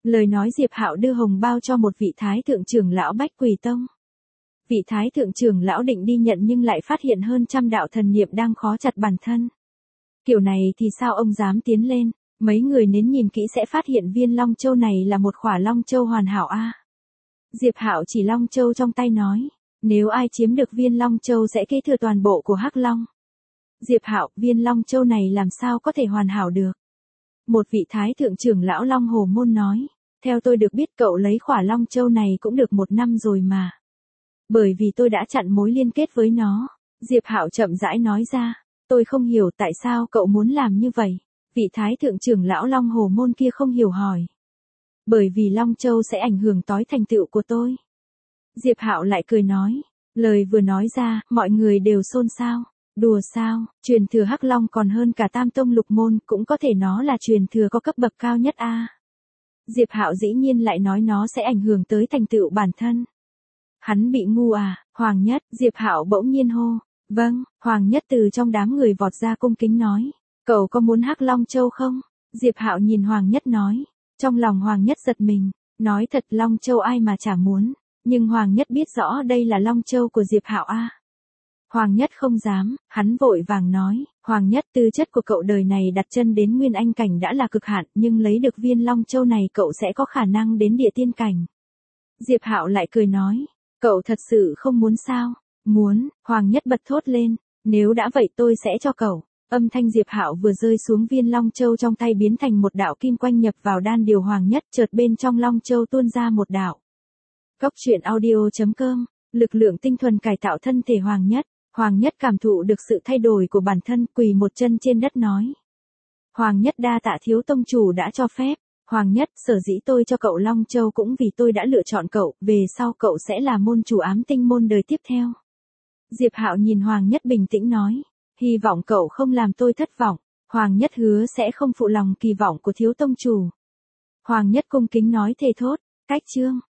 Lời nói Diệp Hạo đưa hồng bao cho một vị thái thượng trưởng lão Bách Quỷ Tông. Vị thái thượng trưởng lão định đi nhận nhưng lại phát hiện hơn trăm đạo thần niệm đang khó chặt bản thân. Kiểu này thì sao ông dám tiến lên, mấy người nếu nhìn kỹ sẽ phát hiện viên Long Châu này là một khỏa Long Châu hoàn hảo a. Diệp Hạo chỉ Long Châu trong tay nói, nếu ai chiếm được viên Long Châu sẽ kế thừa toàn bộ của Hắc Long. Diệp Hạo, viên Long Châu này làm sao có thể hoàn hảo được? Một vị thái thượng trưởng lão Long Hồ Môn nói, theo tôi được biết cậu lấy khỏa Long Châu này cũng được 1 năm rồi mà. Bởi vì tôi đã chặn mối liên kết với nó. Diệp Hạo chậm rãi nói ra, tôi không hiểu tại sao cậu muốn làm như vậy. Vị thái thượng trưởng lão Long Hồ Môn kia không hiểu hỏi. Bởi vì Long Châu sẽ ảnh hưởng tới thành tựu của tôi. Diệp Hạo lại cười nói, lời vừa nói ra, mọi người đều xôn xao. Đùa sao, truyền thừa Hắc Long còn hơn cả Tam Tông Lục Môn, cũng có thể nó là truyền thừa có cấp bậc cao nhất a. Diệp Hạo dĩ nhiên lại nói nó sẽ ảnh hưởng tới thành tựu bản thân. Hắn bị ngu à, Hoàng Nhất, Diệp Hạo bỗng nhiên hô. Vâng, Hoàng Nhất từ trong đám người vọt ra cung kính nói, cậu có muốn Hắc Long Châu không? Diệp Hạo nhìn Hoàng Nhất nói, trong lòng Hoàng Nhất giật mình, nói thật Long Châu ai mà chả muốn, nhưng Hoàng Nhất biết rõ đây là Long Châu của Diệp Hạo a. Hoàng Nhất không dám, hắn vội vàng nói, Hoàng Nhất tư chất của cậu đời này đặt chân đến Nguyên Anh cảnh đã là cực hạn, nhưng lấy được viên Long Châu này cậu sẽ có khả năng đến địa tiên cảnh. Diệp Hạo lại cười nói, cậu thật sự không muốn sao? Muốn, Hoàng Nhất bật thốt lên, nếu đã vậy tôi sẽ cho cậu. Âm thanh Diệp Hạo vừa rơi xuống viên Long Châu trong tay biến thành một đạo kim quang nhập vào đan điền Hoàng Nhất, chợt bên trong Long Châu tuôn ra một đạo. Cốc truyện audio.com, lực lượng tinh thuần cải tạo thân thể Hoàng Nhất. Hoàng Nhất cảm thụ được sự thay đổi của bản thân, quỳ một chân trên đất nói. Hoàng Nhất đa tạ thiếu tông chủ đã cho phép. Hoàng Nhất, sở dĩ tôi cho cậu Long Châu cũng vì tôi đã lựa chọn cậu, về sau cậu sẽ là môn chủ ám tinh môn đời tiếp theo. Diệp Hạo nhìn Hoàng Nhất bình tĩnh nói, hy vọng cậu không làm tôi thất vọng. Hoàng Nhất hứa sẽ không phụ lòng kỳ vọng của thiếu tông chủ. Hoàng Nhất cung kính nói thề thốt, cách chương.